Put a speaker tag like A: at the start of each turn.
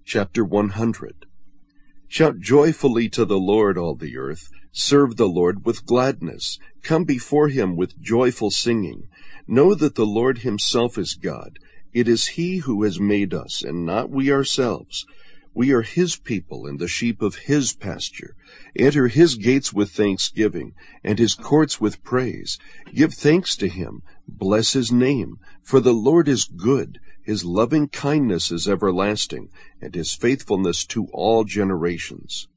A: Chapter 100. Shout joyfully to the Lord, all the earth. Serve the Lord with gladness. Come before him with joyful singing. Know that the Lord himself is God. It is he who has made us, and not we ourselves. We are his people and the sheep of his pasture. Enter his gates with thanksgiving, and his courts with praise. Give thanks to him. Bless his name. For the Lord is good. His loving kindness is everlasting, and his faithfulness to all generations.